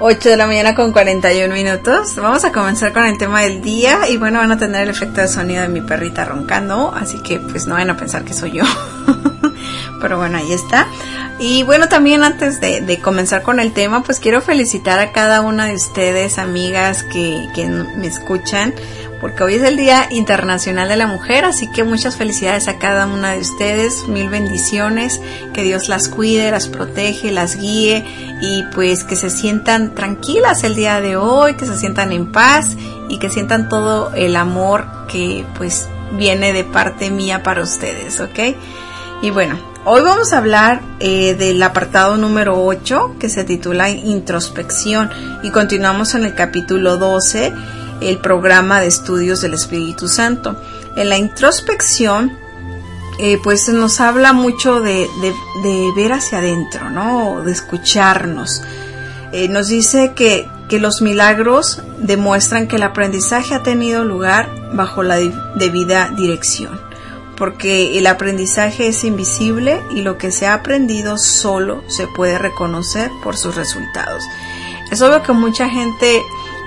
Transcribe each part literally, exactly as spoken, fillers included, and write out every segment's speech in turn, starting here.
ocho de la mañana con cuarenta y un minutos. Vamos a comenzar con el tema del día. Y bueno, van a tener el efecto de sonido de mi perrita roncando. Así que pues no van a pensar que soy yo. Pero bueno, ahí está. Y bueno, también antes de, de comenzar con el tema, pues quiero felicitar a cada una de ustedes, amigas que, que me escuchan, porque hoy es el Día Internacional de la Mujer, así que muchas felicidades a cada una de ustedes, mil bendiciones, que Dios las cuide, las protege, las guíe y pues que se sientan tranquilas el día de hoy, que se sientan en paz y que sientan todo el amor que pues viene de parte mía para ustedes, ¿ok? Y bueno, hoy vamos a hablar eh, del apartado número ocho, que se titula Introspección, y continuamos en el capítulo doce, el programa de estudios del Espíritu Santo. En la introspección, eh, pues nos habla mucho de, de, de ver hacia adentro, ¿no? De escucharnos. Eh, nos dice que, que los milagros demuestran que el aprendizaje ha tenido lugar bajo la debida dirección, porque el aprendizaje es invisible y lo que se ha aprendido solo se puede reconocer por sus resultados. Es obvio que mucha gente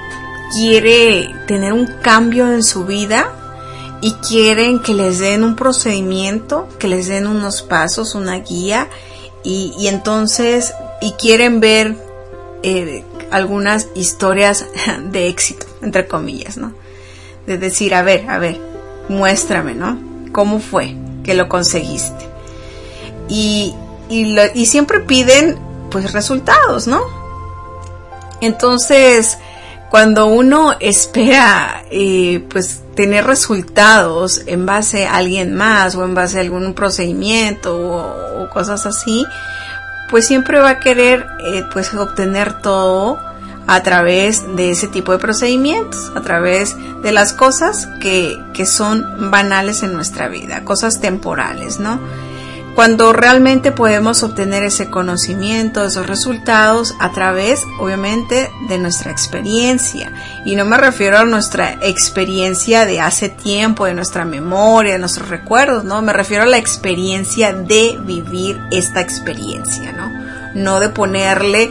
quiere tener un cambio en su vida y quieren que les den un procedimiento, que les den unos pasos, una guía, y, y entonces, y quieren ver eh, algunas historias de éxito, entre comillas, ¿no? De decir, a ver, a ver, muéstrame, ¿no? ¿Cómo fue que lo conseguiste? Y, y, lo, y siempre piden, pues, resultados, ¿no? Entonces, cuando uno espera, eh, pues, tener resultados en base a alguien más o en base a algún procedimiento o, o cosas así, pues siempre va a querer, eh, pues, obtener todo a través de ese tipo de procedimientos, a través de las cosas que, que son banales en nuestra vida, cosas temporales, ¿no? Cuando realmente podemos obtener ese conocimiento, esos resultados a través, obviamente, de nuestra experiencia. Y no me refiero a nuestra experiencia de hace tiempo, de nuestra memoria, de nuestros recuerdos, ¿no? Me refiero a la experiencia de vivir esta experiencia, ¿no? No de ponerle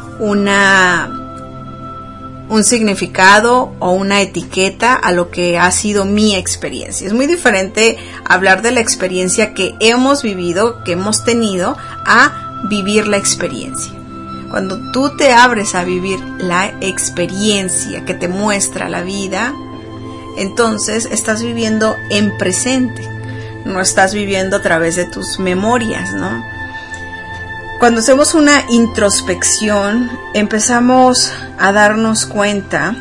una un significado o una etiqueta a lo que ha sido mi experiencia. Es muy diferente hablar de la experiencia que hemos vivido, que hemos tenido, a vivir la experiencia. Cuando tú te abres a vivir la experiencia que te muestra la vida, entonces estás viviendo en presente, no estás viviendo a través de tus memorias, ¿no? Cuando hacemos una introspección, empezamos a darnos cuenta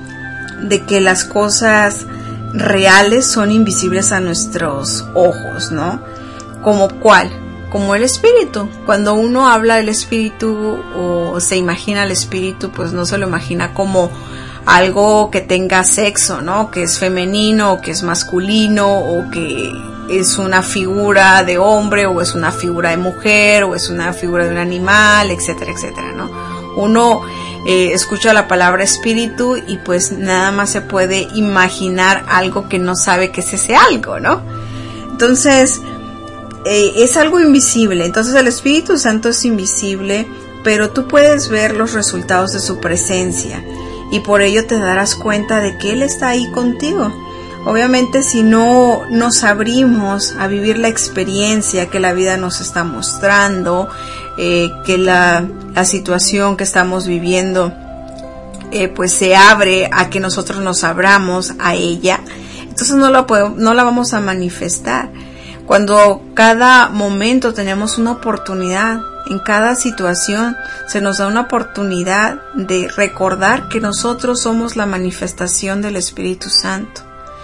de que las cosas reales son invisibles a nuestros ojos, ¿no? ¿Como cuál? Como el espíritu. Cuando uno habla del espíritu o se imagina el espíritu, pues no se lo imagina como algo que tenga sexo, ¿no? Que es femenino o que es masculino o que es una figura de hombre o es una figura de mujer o es una figura de un animal, etcétera, etcétera, ¿no? Uno eh, escucha la palabra espíritu y pues nada más se puede imaginar algo que no sabe qué es ese algo, ¿no? Entonces, eh, es algo invisible. Entonces el Espíritu Santo es invisible, pero tú puedes ver los resultados de su presencia y por ello te darás cuenta de que Él está ahí contigo. Obviamente, si no nos abrimos a vivir la experiencia que la vida nos está mostrando, eh, que la, la situación que estamos viviendo eh, pues se abre a que nosotros nos abramos a ella, entonces no la, podemos, no la vamos a manifestar. Cuando cada momento tenemos una oportunidad, en cada situación se nos da una oportunidad de recordar que nosotros somos la manifestación del Espíritu Santo.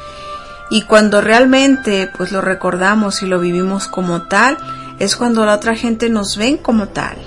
Y cuando realmente pues lo recordamos y lo vivimos como tal, es cuando la otra gente nos ven como tal.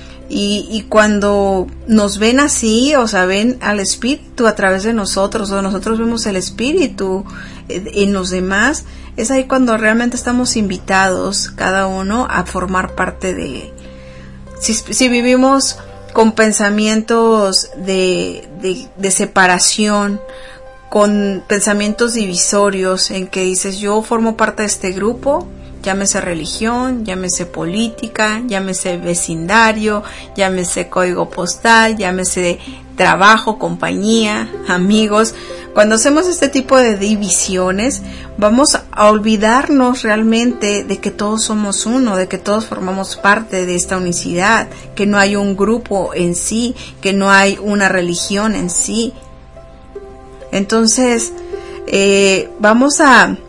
Y, y cuando nos ven así, o sea, ven al Espíritu a través de nosotros, o nosotros vemos el Espíritu en los demás, es ahí cuando realmente estamos invitados cada uno a formar parte de... Si, si vivimos con pensamientos de, de, de separación, con pensamientos divisorios en que dices yo formo parte de este grupo llámese religión, llámese política, llámese vecindario, llámese código postal, llámese trabajo, compañía, amigos. Cuando hacemos este tipo de divisiones, vamos a olvidarnos realmente de que todos somos uno, de que todos formamos parte de esta unicidad, que no hay un grupo en sí, que no hay una religión en sí. Entonces, eh, vamos a,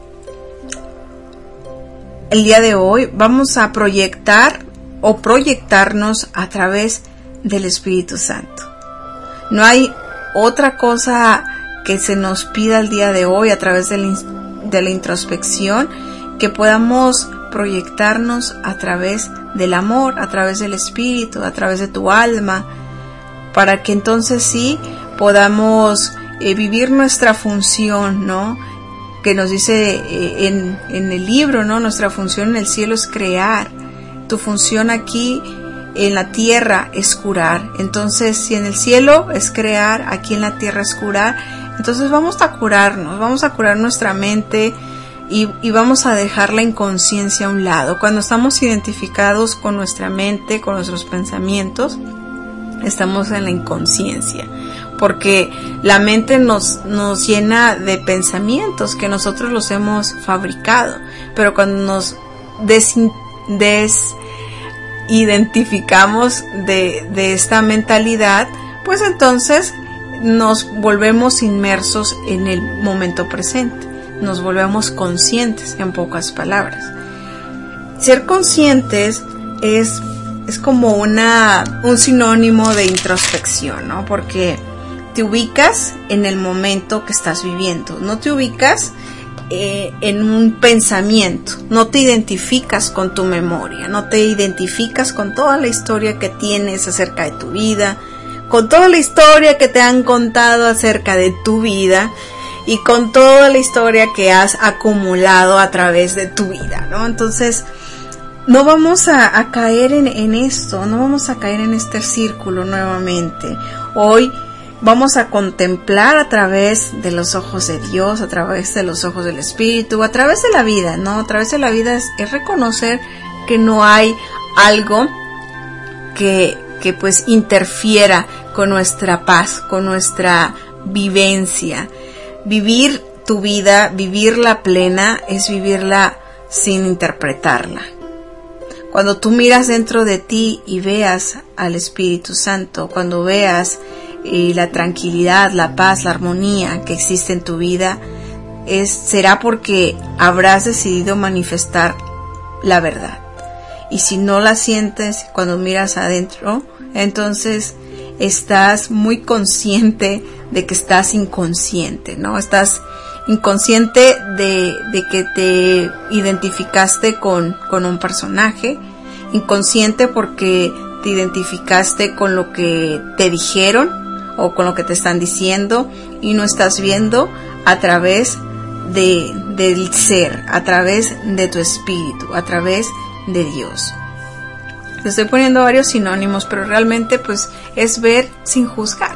el día de hoy, vamos a proyectar o proyectarnos a través del Espíritu Santo. No hay otra cosa que se nos pida el día de hoy a través de la, de la introspección, que podamos proyectarnos a través del amor, a través del Espíritu, a través de tu alma, para que entonces sí podamos eh, vivir nuestra función, ¿no? Que nos dice eh, en, en el libro, ¿no? Nuestra función en el cielo es crear. Tu función aquí en la tierra es curar. Entonces, si en el cielo es crear, aquí en la tierra es curar. Entonces vamos a curarnos, vamos a curar nuestra mente y, y vamos a dejar la inconsciencia a un lado. Cuando estamos identificados con nuestra mente, con nuestros pensamientos, estamos en la inconsciencia, porque la mente nos, nos llena de pensamientos que nosotros los hemos fabricado, pero cuando nos desin, desidentificamos de, de esta mentalidad, pues entonces nos volvemos inmersos en el momento presente, nos volvemos conscientes, en pocas palabras. Ser conscientes es, es como una, un sinónimo de introspección, ¿no? Porque te ubicas en el momento que estás viviendo, no te ubicas eh, en un pensamiento, no te identificas con tu memoria, no te identificas con toda la historia que tienes acerca de tu vida, con toda la historia que te han contado acerca de tu vida y con toda la historia que has acumulado a través de tu vida, ¿no? Entonces, no vamos a, a caer en, en esto, no vamos a caer en este círculo nuevamente. Hoy vamos a contemplar a través de los ojos de Dios, a través de los ojos del Espíritu, a través de la vida, ¿no? A través de la vida es, es reconocer que no hay algo que, que pues interfiera con nuestra paz, con nuestra vivencia. Vivir tu vida, vivirla plena, es vivirla sin interpretarla. Cuando tú miras dentro de ti y veas al Espíritu Santo, cuando veas eh, la tranquilidad, la paz, la armonía que existe en tu vida, es, será porque habrás decidido manifestar la verdad. Y si no la sientes cuando miras adentro, entonces estás muy consciente de que estás inconsciente, ¿no? Estás inconsciente de, de que te identificaste con, con un personaje, inconsciente porque te identificaste con lo que te dijeron o con lo que te están diciendo y no estás viendo a través de, del ser, a través de tu espíritu, a través de Dios. Te estoy poniendo varios sinónimos, pero realmente pues es ver sin juzgar.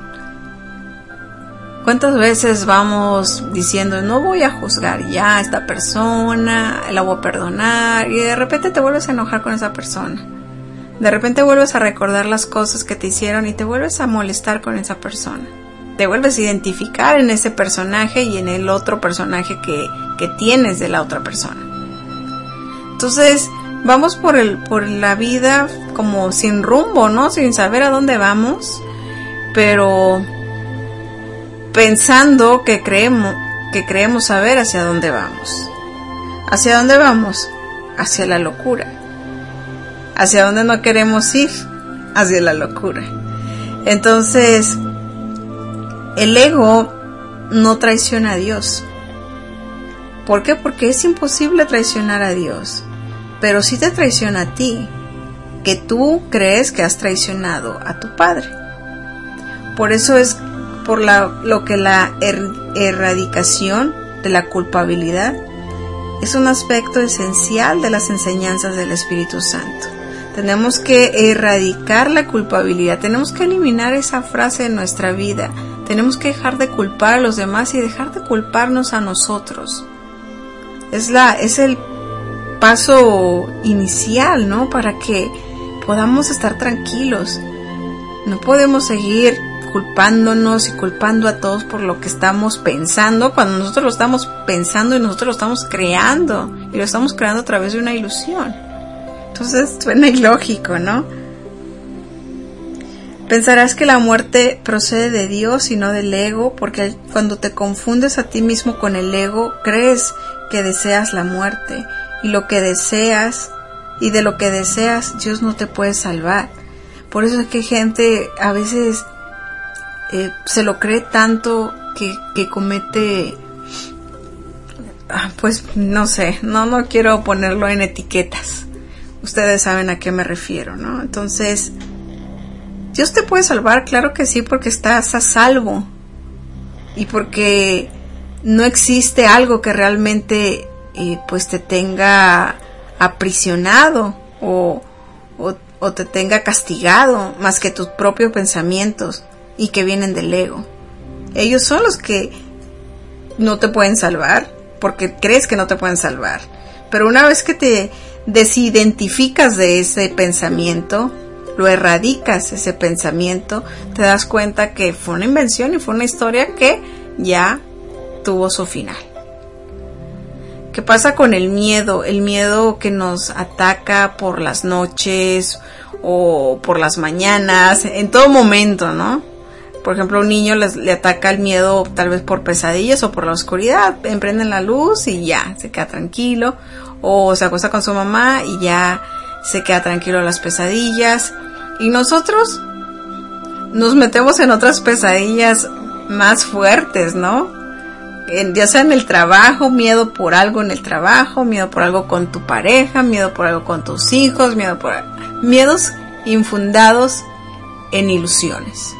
¿Cuántas veces vamos diciendo, no voy a juzgar ya a esta persona, la voy a perdonar, y de repente te vuelves a enojar con esa persona? De repente vuelves a recordar las cosas que te hicieron y te vuelves a molestar con esa persona. Te vuelves a identificar en ese personaje y en el otro personaje que, que tienes de la otra persona. Entonces, vamos por el por la vida como sin rumbo, ¿no? Sin saber a dónde vamos, pero pensando que creemos que creemos saber hacia dónde vamos. ¿Hacia dónde vamos? Hacia la locura. ¿Hacia dónde no queremos ir? Hacia la locura. Entonces, el ego no traiciona a Dios. ¿Por qué? Porque es imposible traicionar a Dios. Pero sí te traiciona a ti, que tú crees que has traicionado a tu Padre. Por eso es por la, lo que la er, erradicación de la culpabilidad es un aspecto esencial de las enseñanzas del Espíritu Santo. Tenemos que erradicar la culpabilidad, tenemos que eliminar esa frase de nuestra vida, tenemos que dejar de culpar a los demás y dejar de culparnos a nosotros. Es la, es el paso inicial, ¿no? Para que podamos estar tranquilos. No podemos seguir culpándonos y culpando a todos por lo que estamos pensando, cuando nosotros lo estamos pensando y nosotros lo estamos creando, y lo estamos creando a través de una ilusión. Entonces suena ilógico, ¿no? Pensarás que la muerte procede de Dios y no del ego, porque cuando te confundes a ti mismo con el ego, crees que deseas la muerte, y lo que deseas, y de lo que deseas, Dios no te puede salvar. Por eso es que gente a veces eh, se lo cree tanto que, que comete, pues no sé, no, no quiero ponerlo en etiquetas. Ustedes saben a qué me refiero, ¿no? Entonces, Dios te puede salvar, claro que sí, porque estás a salvo. Y porque no existe algo que realmente eh, pues te tenga aprisionado o, o, o te tenga castigado, más que tus propios pensamientos y que vienen del ego. Ellos son los que no te pueden salvar, porque crees que no te pueden salvar. Pero una vez que te desidentificas de ese pensamiento, lo erradicas ese pensamiento, te das cuenta que fue una invención y fue una historia que ya tuvo su final. ¿Qué pasa con el miedo? El miedo que nos ataca por las noches o por las mañanas, en todo momento, ¿no? Por ejemplo, a un niño les, le ataca el miedo tal vez por pesadillas o por la oscuridad. Emprenden la luz y ya, se queda tranquilo. O se acuesta con su mamá y ya se queda tranquilo de las pesadillas. Y nosotros nos metemos en otras pesadillas más fuertes, ¿no? En, ya sea en el trabajo, miedo por algo en el trabajo, miedo por algo con tu pareja, miedo por algo con tus hijos, miedo por miedos infundados en ilusiones.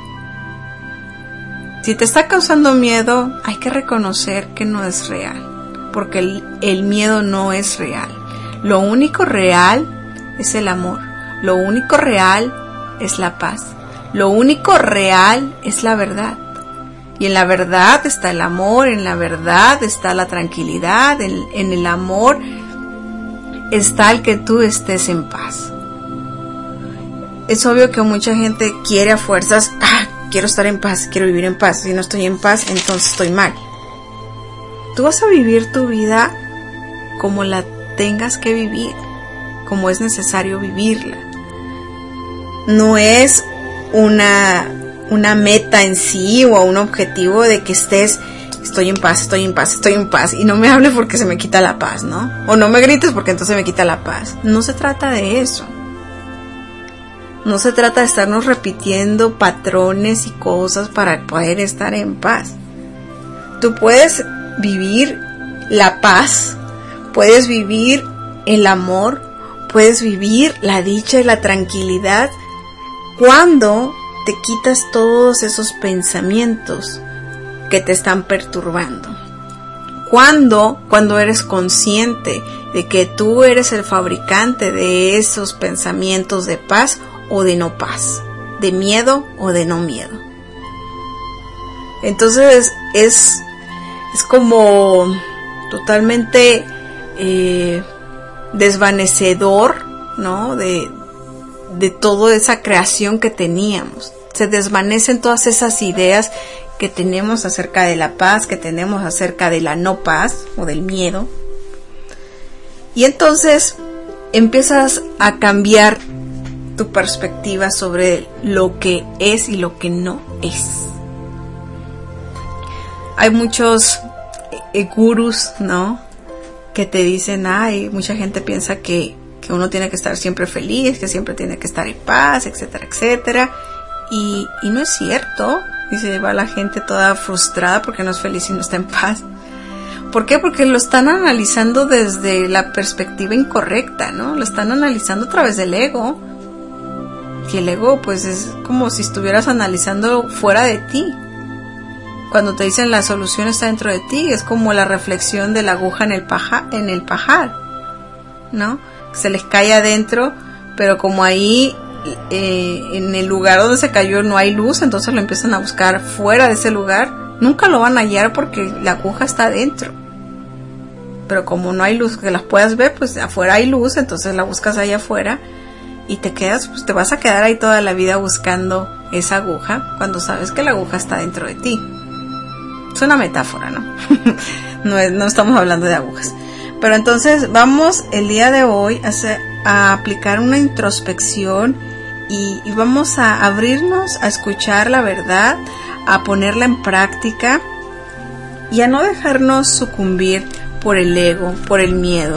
Si te está causando miedo, hay que reconocer que no es real, porque el, el miedo no es real. Lo único real es el amor. Lo único real es la paz. Lo único real es la verdad. Y en la verdad está el amor, en la verdad está la tranquilidad, en, en el amor está el que tú estés en paz. Es obvio que mucha gente quiere a fuerzas, ah, quiero estar en paz, quiero vivir en paz. Si no estoy en paz, entonces estoy mal. Tú vas a vivir tu vida como la tengas que vivir, como es necesario vivirla. No es una, una meta en sí o un objetivo de que estés, estoy en paz, estoy en paz, estoy en paz, y no me hables porque se me quita la paz, ¿no? O no me grites porque entonces me quita la paz. No se trata de eso. No se trata de estarnos repitiendo patrones y cosas para poder estar en paz. Tú puedes vivir la paz, puedes vivir el amor, puedes vivir la dicha y la tranquilidad cuando te quitas todos esos pensamientos que te están perturbando. Cuando, cuando eres consciente de que tú eres el fabricante de esos pensamientos de paz o de no paz, de miedo o de no miedo. Entonces es, es como totalmente eh, desvanecedor, ¿no? De, de toda esa creación que teníamos. Se desvanecen todas esas ideas que tenemos acerca de la paz, que tenemos acerca de la no paz o del miedo. Y entonces empiezas a cambiar tu perspectiva sobre lo que es y lo que no es. Hay muchos eh, gurús, ¿no? Que te dicen, ay, mucha gente piensa que, que uno tiene que estar siempre feliz, que siempre tiene que estar en paz, etcétera, etcétera. Y, y no es cierto. Y se va la gente toda frustrada porque no es feliz y no está en paz. ¿Por qué? Porque lo están analizando desde la perspectiva incorrecta, ¿no? Lo están analizando a través del ego. Y el ego, pues, es como si estuvieras analizando fuera de ti. Cuando te dicen la solución está dentro de ti, es como la reflexión de la aguja en el paja, en el pajar, ¿no? Se les cae adentro, pero como ahí eh, en el lugar donde se cayó no hay luz, entonces lo empiezan a buscar fuera de ese lugar. Nunca lo van a hallar porque la aguja está adentro. pero como no hay luz que las puedas ver, pues afuera hay luz, entonces la buscas ahí afuera y te quedas, pues te vas a quedar ahí toda la vida buscando esa aguja cuando sabes que la aguja está dentro de ti. Es una metáfora, ¿no? no, es, no estamos hablando de agujas. Pero entonces vamos el día de hoy a, hacer, a aplicar una introspección y, y vamos a abrirnos a escuchar la verdad, a ponerla en práctica y a no dejarnos sucumbir por el ego, por el miedo,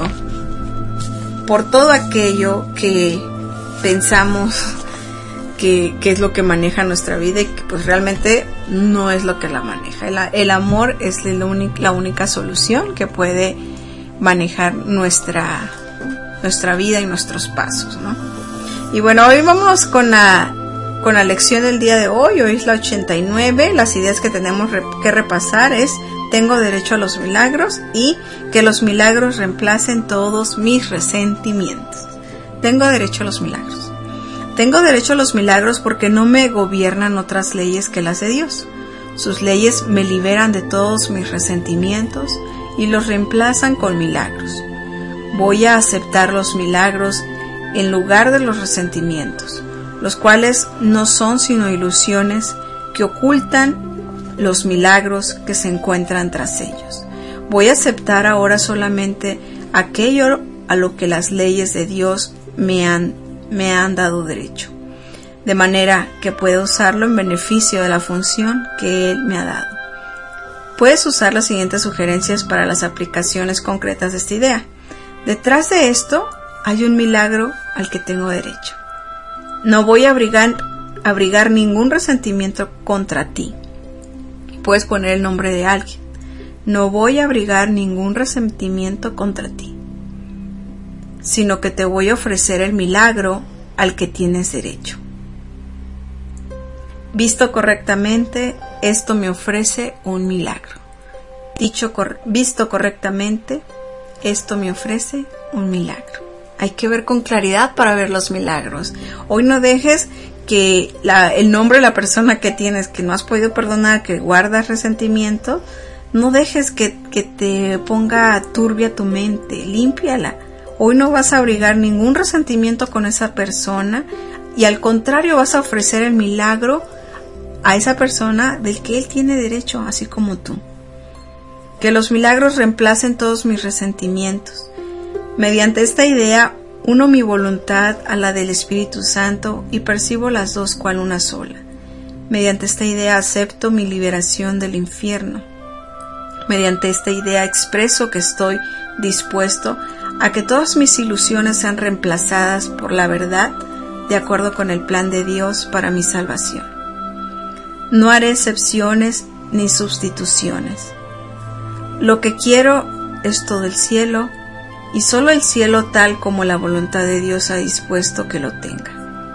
por todo aquello que pensamos que, que es lo que maneja nuestra vida y que pues realmente no es lo que la maneja. El, el amor es la única, la única solución que puede manejar nuestra, nuestra vida y nuestros pasos, ¿no? Y bueno, hoy vamos con la, con la lección del día de hoy. Hoy es la ochenta y nueve. Las ideas que tenemos que repasar es: tengo derecho a los milagros y que los milagros reemplacen todos mis resentimientos. Tengo derecho a los milagros. Tengo derecho a los milagros porque no me gobiernan otras leyes que las de Dios. Sus leyes me liberan de todos mis resentimientos y los reemplazan con milagros. Voy a aceptar los milagros en lugar de los resentimientos, los cuales no son sino ilusiones que ocultan los milagros que se encuentran tras ellos. Voy a aceptar ahora solamente aquello a lo que las leyes de Dios me han, me han dado derecho, de manera que pueda usarlo en beneficio de la función que Él me ha dado. Puedes usar las siguientes sugerencias para las aplicaciones concretas de esta idea. Detrás de esto hay un milagro al que tengo derecho. No voy a abrigar, abrigar ningún resentimiento contra ti. Puedes poner el nombre de alguien. No voy a abrigar ningún resentimiento contra ti, sino que te voy a ofrecer el milagro al que tienes derecho. Visto correctamente, esto me ofrece un milagro. Dicho cor- visto correctamente, esto me ofrece un milagro. Hay que ver con claridad para ver los milagros. Hoy no dejes que la, el nombre de la persona que tienes, que no has podido perdonar, que guardas resentimiento, no dejes que, que te ponga turbia tu mente, límpiala. Hoy no vas a abrigar ningún resentimiento con esa persona y al contrario vas a ofrecer el milagro a esa persona del que él tiene derecho, así como tú. Que los milagros reemplacen todos mis resentimientos. Mediante esta idea, uno mi voluntad a la del Espíritu Santo y percibo las dos cual una sola. Mediante esta idea acepto mi liberación del infierno. Mediante esta idea expreso que estoy dispuesto a que todas mis ilusiones sean reemplazadas por la verdad de acuerdo con el plan de Dios para mi salvación. No haré excepciones ni sustituciones. Lo que quiero es todo el cielo y solo el cielo tal como la voluntad de Dios ha dispuesto que lo tenga.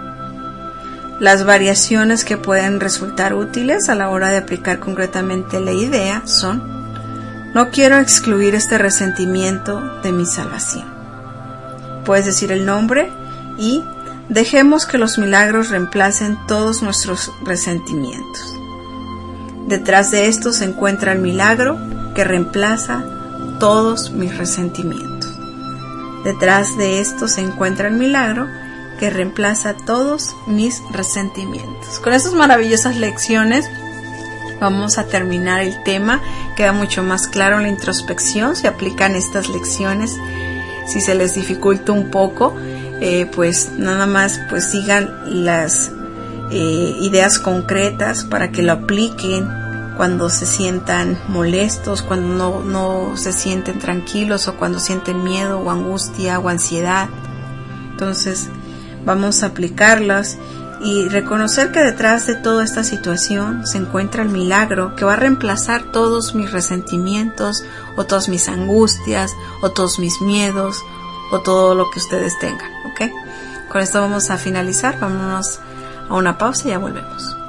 Las variaciones que pueden resultar útiles a la hora de aplicar concretamente la idea son: no quiero excluir este resentimiento de mi salvación. Puedes decir el nombre y dejemos que los milagros reemplacen todos nuestros resentimientos. Detrás de esto se encuentra el milagro que reemplaza todos mis resentimientos. Detrás de esto se encuentra el milagro que reemplaza todos mis resentimientos. Con estas maravillosas lecciones vamos a terminar el tema. Queda mucho más claro la introspección. Se aplican estas lecciones. Si se les dificulta un poco, eh, pues nada más pues sigan las eh, ideas concretas para que lo apliquen cuando se sientan molestos, cuando no, no se sienten tranquilos o cuando sienten miedo o angustia o ansiedad. Entonces vamos a aplicarlas y reconocer que detrás de toda esta situación se encuentra el milagro que va a reemplazar todos mis resentimientos o todas mis angustias o todos mis miedos o todo lo que ustedes tengan, ¿ok? Con esto vamos a finalizar. Vámonos a una pausa y ya volvemos.